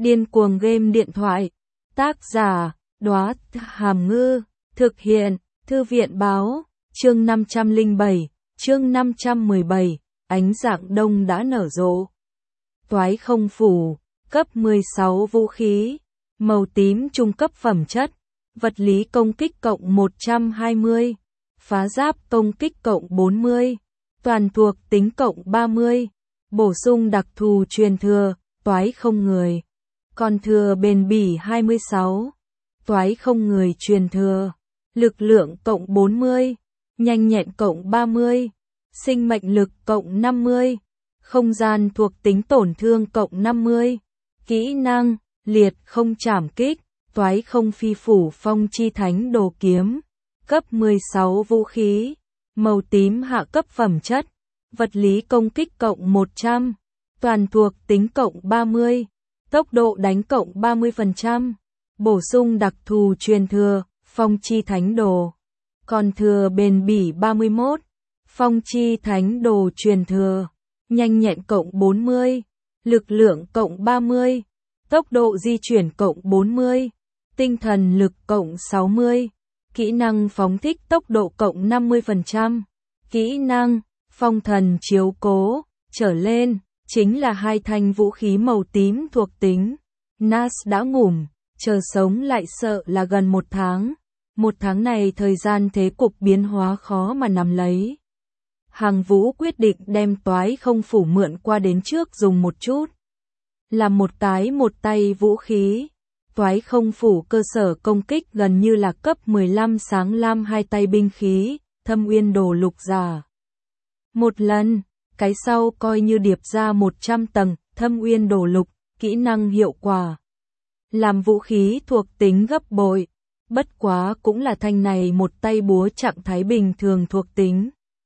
Điên cuồng game điện thoại. Tác giả, Đóa Hàm Ngư. Thực hiện, Thư viện báo. Chương 507, chương 517, ánh dạng đông đã nở rộ. Toái không phủ, cấp 16 vũ khí, màu tím trung cấp phẩm chất, vật lý công kích cộng 120, phá giáp công kích cộng 40, toàn thuộc tính cộng 30, bổ sung đặc thù truyền thừa, toái không người. Còn thừa bền bỉ 26, toái không người truyền thừa, lực lượng cộng 40, nhanh nhẹn cộng 30, sinh mệnh lực cộng 50, không gian thuộc tính tổn thương cộng 50, kỹ năng, liệt không trảm kích, toái không phi phủ phong chi thánh đồ kiếm, cấp 16 vũ khí, màu tím hạ cấp phẩm chất, vật lý công kích cộng 100, toàn thuộc tính cộng 30, tốc độ đánh cộng 30%, bổ sung đặc thù truyền thừa, phong chi thánh đồ. Còn thừa bền bỉ 31, phong chi thánh đồ truyền thừa, nhanh nhẹn cộng 40, lực lượng cộng 30, tốc độ di chuyển cộng 40, tinh thần lực cộng 60, kỹ năng phóng thích tốc độ cộng 50%, kỹ năng, phong thần chiếu cố, trở lên, chính là hai thanh vũ khí màu tím thuộc tính. Nas đã ngủm, chờ sống lại sợ là gần 1 tháng. 1 tháng này thời gian thế cục biến hóa khó mà nắm lấy. Hàng Vũ quyết định đem toái không phủ mượn qua đến trước dùng một chút. Làm một tay vũ khí, toái không phủ cơ sở công kích gần như là cấp 15 sáng lam hai tay binh khí, thâm uyên đồ lục giả. Một lần, cái sau coi như điệp ra 100 tầng, thâm uyên đồ lục, kỹ năng hiệu quả. Làm vũ khí thuộc tính gấp bội. Bất quá cũng là thanh này một tay búa trạng thái bình thường thuộc tính.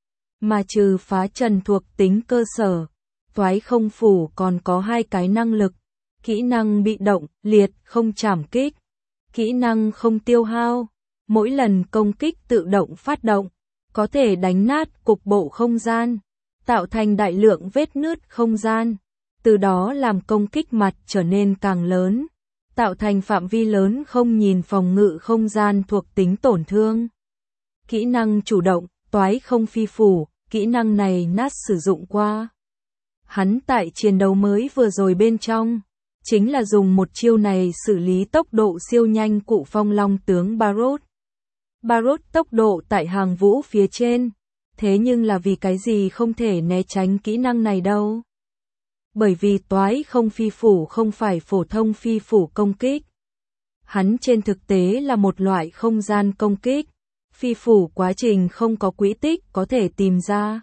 Mà trừ phá trần thuộc tính cơ sở, toái không phủ còn có 2 cái năng lực. Kỹ năng bị động, liệt không trảm kích. Kỹ năng không tiêu hao. Mỗi lần công kích tự động phát động, có thể đánh nát cục bộ không gian, tạo thành đại lượng vết nứt không gian. Từ đó làm công kích mặt trở nên càng lớn. Tạo thành phạm vi lớn không nhìn phòng ngự không gian thuộc tính tổn thương. Kỹ năng chủ động, toái không phi phủ, kỹ năng này Nas sử dụng qua. Hắn tại chiến đấu mới vừa rồi bên trong, chính là dùng một chiêu này xử lý tốc độ siêu nhanh cụ phong long tướng Barot. Barot tốc độ tại Hàng Vũ phía trên, thế nhưng là vì cái gì không thể né tránh kỹ năng này đâu. Bởi vì toái không phi phủ không phải phổ thông phi phủ công kích. Hắn trên thực tế là một loại không gian công kích. Phi phủ quá trình không có quỹ tích có thể tìm ra.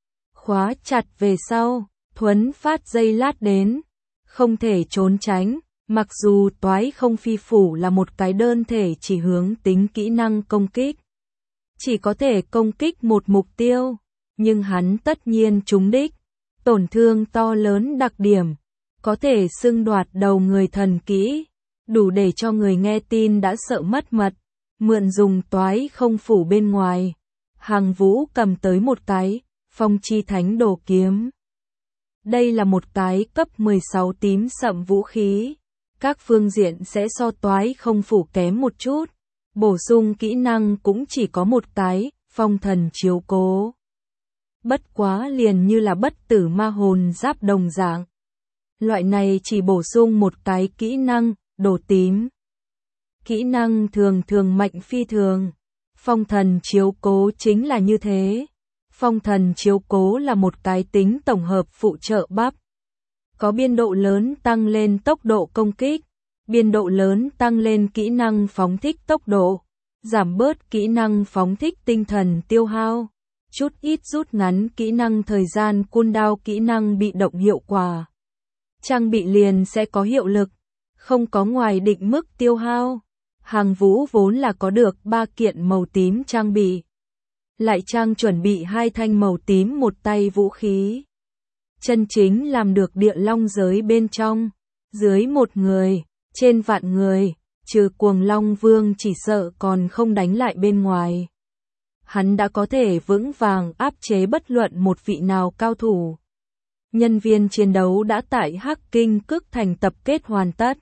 Khóa chặt về sau, thuấn phát giây lát đến. Không thể trốn tránh, mặc dù toái không phi phủ là một cái đơn thể chỉ hướng tính kỹ năng công kích. Chỉ có thể công kích một mục tiêu, nhưng hắn tất nhiên trúng đích. Tổn thương to lớn đặc điểm, có thể xưng đoạt đầu người thần kỹ, đủ để cho người nghe tin đã sợ mất mật, mượn dùng toái không phủ bên ngoài. Hàng Vũ cầm tới một cái, phong chi thánh đồ kiếm. Đây là một cái cấp 16 tím sậm vũ khí, các phương diện sẽ so toái không phủ kém một chút, bổ sung kỹ năng cũng chỉ có một cái, phong thần chiếu cố. Bất quá liền như là bất tử ma hồn giáp đồng dạng. Loại này chỉ bổ sung một cái kỹ năng, đồ tím. Kỹ năng thường thường mạnh phi thường. Phong thần chiếu cố chính là như thế. Phong thần chiếu cố là một cái tính tổng hợp phụ trợ bắp. Có biên độ lớn tăng lên tốc độ công kích. Biên độ lớn tăng lên kỹ năng phóng thích tốc độ. Giảm bớt kỹ năng phóng thích tinh thần tiêu hao. Chút ít rút ngắn kỹ năng thời gian cooldown kỹ năng bị động hiệu quả. Trang bị liền sẽ có hiệu lực, không có ngoài định mức tiêu hao. Hàng Vũ vốn là có được 3 kiện màu tím trang bị. Lại trang chuẩn bị 2 thanh màu tím một tay vũ khí. Chân chính làm được địa long giới bên trong, dưới 1 người, trên vạn người, trừ Cuồng Long Vương chỉ sợ còn không đánh lại bên ngoài. Hắn đã có thể vững vàng áp chế bất luận một vị nào cao thủ. nhân viên chiến đấu đã tại Hắc Kinh Cức Thành tập kết hoàn tất.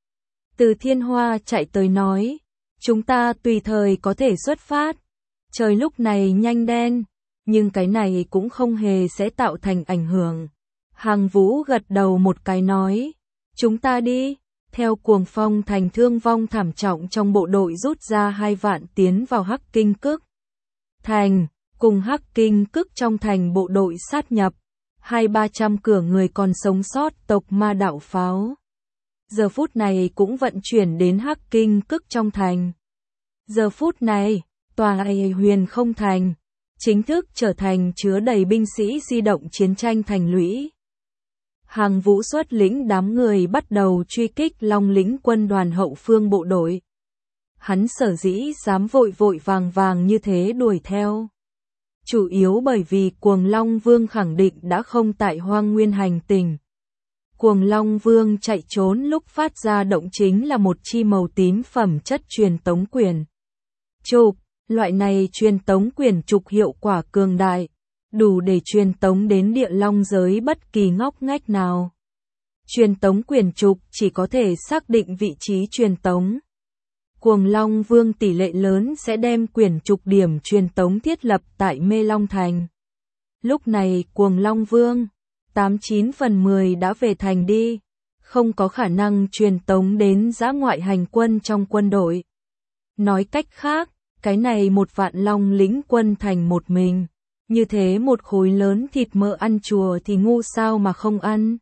Từ Thiên Hoa chạy tới nói, chúng ta tùy thời có thể xuất phát. Trời lúc này nhanh đen, nhưng cái này cũng không hề sẽ tạo thành ảnh hưởng. Hàng Vũ gật đầu một cái nói, chúng ta đi. Theo Cuồng Phong Thành thương vong thảm trọng trong bộ đội rút ra 2 vạn tiến vào Hắc Kinh Cức Thành, cùng Hắc Kinh Cức trong thành bộ đội sát nhập, 200-300 cửa người còn sống sót tộc Ma Đạo Pháo. Giờ phút này cũng vận chuyển đến Hắc Kinh Cức trong thành. Giờ phút này, tòa Huyền Không Thành chính thức trở thành chứa đầy binh sĩ di động chiến tranh thành lũy. Hàng Vũ xuất lĩnh đám người bắt đầu truy kích Long lĩnh quân đoàn hậu phương bộ đội. Hắn sở dĩ dám vội vội vàng vàng như thế đuổi theo, chủ yếu bởi vì Cuồng Long Vương khẳng định đã không tại Hoang Nguyên hành tinh. Cuồng Long Vương chạy trốn lúc phát ra động chính là một chi màu tím phẩm chất truyền tống quyền trục. Loại này truyền tống quyền trục hiệu quả cường đại, đủ để truyền tống đến địa long giới bất kỳ ngóc ngách nào. Truyền tống quyền trục chỉ có thể xác định vị trí truyền tống. Cuồng Long Vương tỷ lệ lớn sẽ đem quyền trục điểm truyền tống thiết lập tại Mê Long Thành. Lúc này Cuồng Long Vương 89 phần 10 đã về thành đi, không có khả năng truyền tống đến dã ngoại hành quân trong quân đội. Nói cách khác, cái này 1 vạn Long lĩnh quân thành một mình, như thế một khối lớn thịt mỡ ăn chùa thì ngu sao mà không ăn.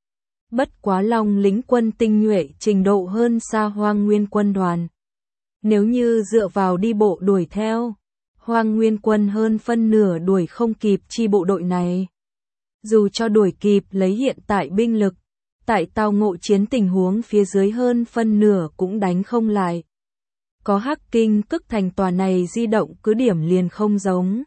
Bất quá Long lĩnh quân tinh nhuệ trình độ hơn xa Hoang Nguyên quân đoàn. Nếu như dựa vào đi bộ đuổi theo, Hoang Nguyên quân hơn phân nửa đuổi không kịp chi bộ đội này. Dù cho đuổi kịp lấy hiện tại binh lực, tại tao ngộ chiến tình huống phía dưới hơn phân nửa cũng đánh không lại. Có Hắc Kinh Cức Thành tòa này di động cứ điểm liền không giống.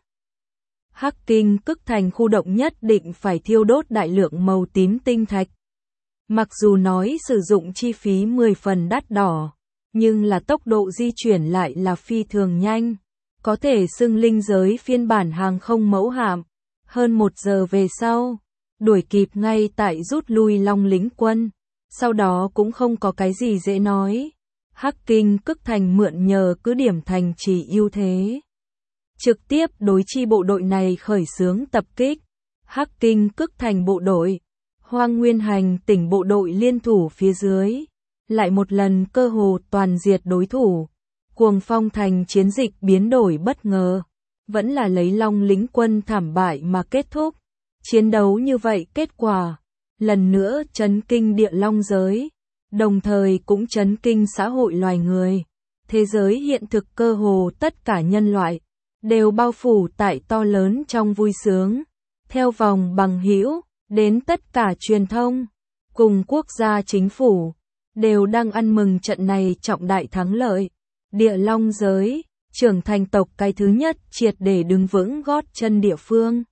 Hắc Kinh Cức Thành khu động nhất định phải thiêu đốt đại lượng màu tím tinh thạch. Mặc dù nói sử dụng chi phí 10 phần đắt đỏ, nhưng là tốc độ di chuyển lại là phi thường nhanh. Có thể xưng linh giới phiên bản hàng không mẫu hạm. Hơn 1 giờ về sau, đuổi kịp ngay tại rút lui Long lĩnh quân. Sau đó cũng không có cái gì dễ nói. Hắc Kinh Cức Thành mượn nhờ cứ điểm thành trì ưu thế, trực tiếp đối chi bộ đội này khởi xướng tập kích. Hắc Kinh Cức Thành bộ đội, Hoang Nguyên hành tỉnh bộ đội liên thủ phía dưới, lại một lần cơ hồ toàn diệt đối thủ. Cuồng Phong Thành chiến dịch biến đổi bất ngờ, vẫn là lấy Long lĩnh quân thảm bại mà kết thúc. Chiến đấu như vậy kết quả, lần nữa chấn kinh địa long giới, đồng thời cũng chấn kinh xã hội loài người. Thế giới hiện thực cơ hồ tất cả nhân loại, đều bao phủ tại to lớn trong vui sướng. Theo vòng bằng hữu, đến tất cả truyền thông, cùng quốc gia chính phủ, đều đang ăn mừng trận này trọng đại thắng lợi. Địa long giới, trưởng thành tộc cái thứ nhất triệt để đứng vững gót chân địa phương.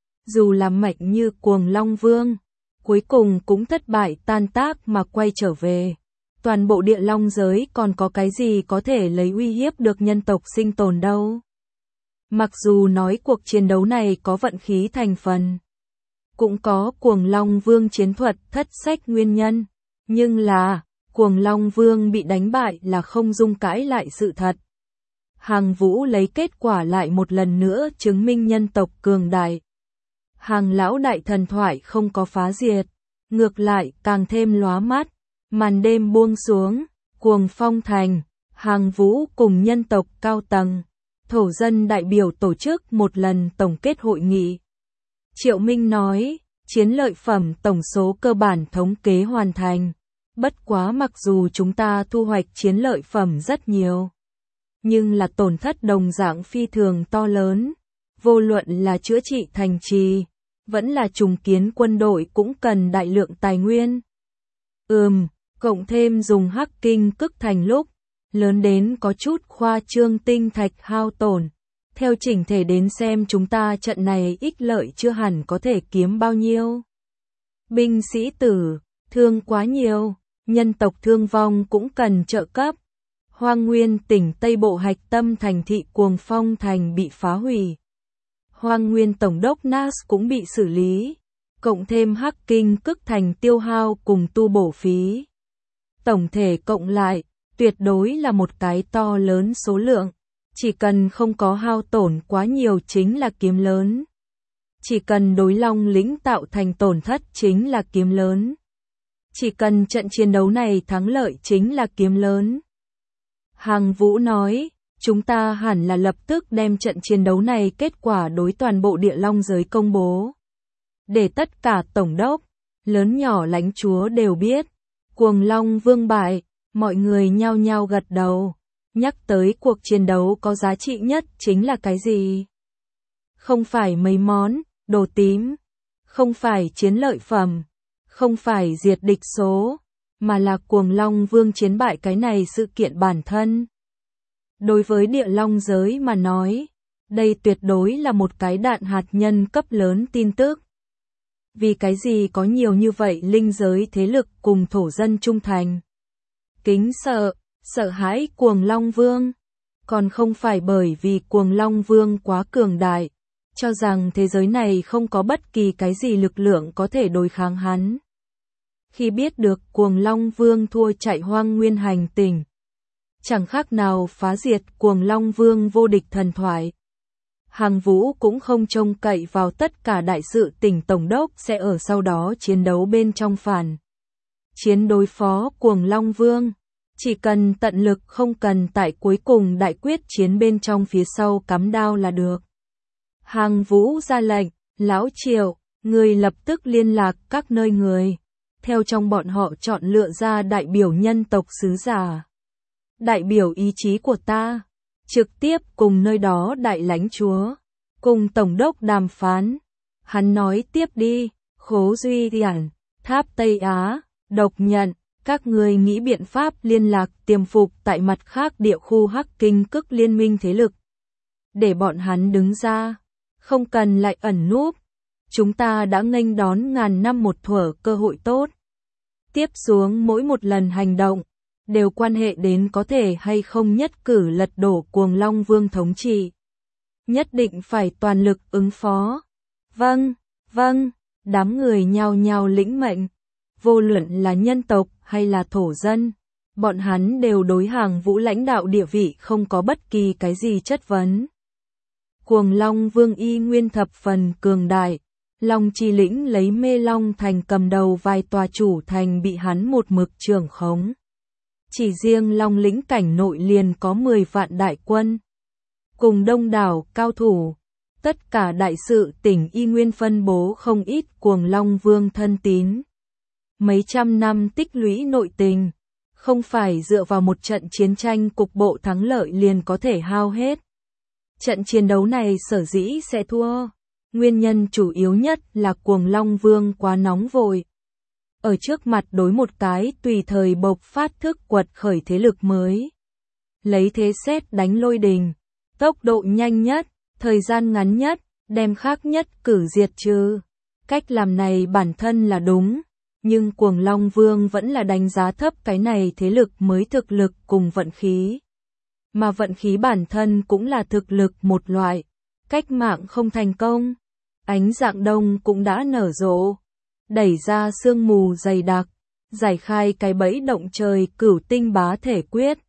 Dù là mạnh như Cuồng Long Vương, cuối cùng cũng thất bại tan tác mà quay trở về. Toàn bộ địa long giới còn có cái gì có thể lấy uy hiếp được nhân tộc sinh tồn đâu. Mặc dù nói cuộc chiến đấu này có vận khí thành phần, cũng có Cuồng Long Vương chiến thuật thất sách nguyên nhân, nhưng là Cuồng Long Vương bị đánh bại là không dung cãi lại sự thật. Hàng Vũ lấy kết quả lại một lần nữa chứng minh nhân tộc cường đại. Hàng lão đại thần thoại không có phá diệt, ngược lại càng thêm lóa mắt. Màn đêm buông xuống, Cuồng Phong Thành, Hàng Vũ cùng nhân tộc cao tầng, thổ dân đại biểu tổ chức một lần tổng kết hội nghị. Triệu Minh nói, chiến lợi phẩm tổng số cơ bản thống kế hoàn thành. Bất quá mặc dù chúng ta thu hoạch chiến lợi phẩm rất nhiều, nhưng là tổn thất đồng dạng phi thường to lớn. Vô luận là chữa trị thành trì, vẫn là trùng kiến quân đội cũng cần đại lượng tài nguyên. Cộng thêm dùng Hắc Kinh Cức Thành lúc lớn đến có chút khoa trương tinh thạch hao tổn. Theo chỉnh thể đến xem chúng ta trận này ích lợi chưa hẳn có thể kiếm bao nhiêu. Binh sĩ tử, thương quá nhiều, nhân tộc thương vong cũng cần trợ cấp. Hoang Nguyên tỉnh Tây Bộ hạch tâm thành thị Cuồng Phong Thành bị phá hủy. Hoang Nguyên Tổng đốc Nas cũng bị xử lý. cộng thêm Hắc Kinh Cức Thành tiêu hao cùng tu bổ phí. Tổng thể cộng lại, tuyệt đối là một cái to lớn số lượng. Chỉ cần không có hao tổn quá nhiều chính là kiếm lớn. Chỉ cần đối Long lĩnh tạo thành tổn thất chính là kiếm lớn. Chỉ cần trận chiến đấu này thắng lợi chính là kiếm lớn. Hàng Vũ nói, chúng ta hẳn là lập tức đem trận chiến đấu này kết quả đối toàn bộ địa long giới công bố. Để tất cả tổng đốc, lớn nhỏ lãnh chúa đều biết. Cuồng Long Vương bại, mọi người nhao nhao gật đầu. Nhắc tới cuộc chiến đấu có giá trị nhất chính là cái gì? Không phải mấy món, đồ tím, không phải chiến lợi phẩm, không phải diệt địch số, mà là Cuồng Long Vương chiến bại cái này sự kiện bản thân. Đối với địa long giới mà nói, đây tuyệt đối là một cái đạn hạt nhân cấp lớn tin tức. Vì cái gì có nhiều như vậy linh giới thế lực cùng thổ dân trung thành? Kính sợ, sợ hãi Cuồng Long Vương. Còn không phải bởi vì Cuồng Long Vương quá cường đại, cho rằng thế giới này không có bất kỳ cái gì lực lượng có thể đối kháng hắn. Khi biết được Cuồng Long Vương thua chạy hoang nguyên hành tinh, chẳng khác nào phá diệt Cuồng Long Vương vô địch thần thoại. Hàng Vũ cũng không trông cậy vào tất cả đại sự tỉnh tổng đốc sẽ ở sau đó chiến đấu bên trong phản chiến đối phó Cuồng Long Vương. Chỉ cần tận lực không cần tại cuối cùng đại quyết chiến bên trong phía sau cắm đao là được. Hàng Vũ ra lệnh, Lão Triệu, người lập tức liên lạc các nơi người. Theo trong bọn họ chọn lựa ra đại biểu nhân tộc sứ giả. Đại biểu ý chí của ta. Trực tiếp cùng nơi đó đại lãnh chúa. Cùng tổng đốc đàm phán. Hắn nói tiếp đi, Khố Duy Điển, Tháp Tây Á, Độc Nhận. Các người nghĩ biện pháp liên lạc tiềm phục tại mặt khác địa khu Hắc Kinh Cức liên minh thế lực. Để bọn hắn đứng ra. Không cần lại ẩn núp. Chúng ta đã nghênh đón ngàn năm một thuở cơ hội tốt. Tiếp xuống mỗi một lần hành động, đều quan hệ đến có thể hay không nhất cử lật đổ Cuồng Long Vương thống trị. Nhất định phải toàn lực ứng phó. Vâng, vâng, đám người nhao nhao lĩnh mệnh. Vô luận là nhân tộc hay là thổ dân, bọn hắn đều đối Hàng Vũ lãnh đạo địa vị không có bất kỳ cái gì chất vấn. Cuồng Long Vương y nguyên thập phần cường đại. Long Chi lĩnh lấy Mê Long thành cầm đầu vài tòa chủ thành bị hắn một mực trưởng khống. Chỉ riêng Long lĩnh cảnh nội liền có 10 vạn đại quân. Cùng đông đảo cao thủ. Tất cả đại sự tỉnh y nguyên phân bố không ít Cuồng Long Vương thân tín. Mấy trăm năm tích lũy nội tình. Không phải dựa vào một trận chiến tranh cục bộ thắng lợi liền có thể hao hết. Trận chiến đấu này sở dĩ sẽ thua. Nguyên nhân chủ yếu nhất là Cuồng Long Vương quá nóng vội. Ở trước mặt đối một cái tùy thời bộc phát thức quật khởi thế lực mới. Lấy thế sét đánh lôi đình. Tốc độ nhanh nhất, thời gian ngắn nhất, đem khác nhất cử diệt trừ. Cách làm này bản thân là đúng. Nhưng Cuồng Long Vương vẫn là đánh giá thấp cái này thế lực mới thực lực cùng vận khí. Mà vận khí bản thân cũng là thực lực một loại. Cách mạng không thành công. Ánh dạng đông cũng đã nở rộ. Đẩy ra sương mù dày đặc. Giải khai cái bẫy động trời cửu tinh bá thể quyết.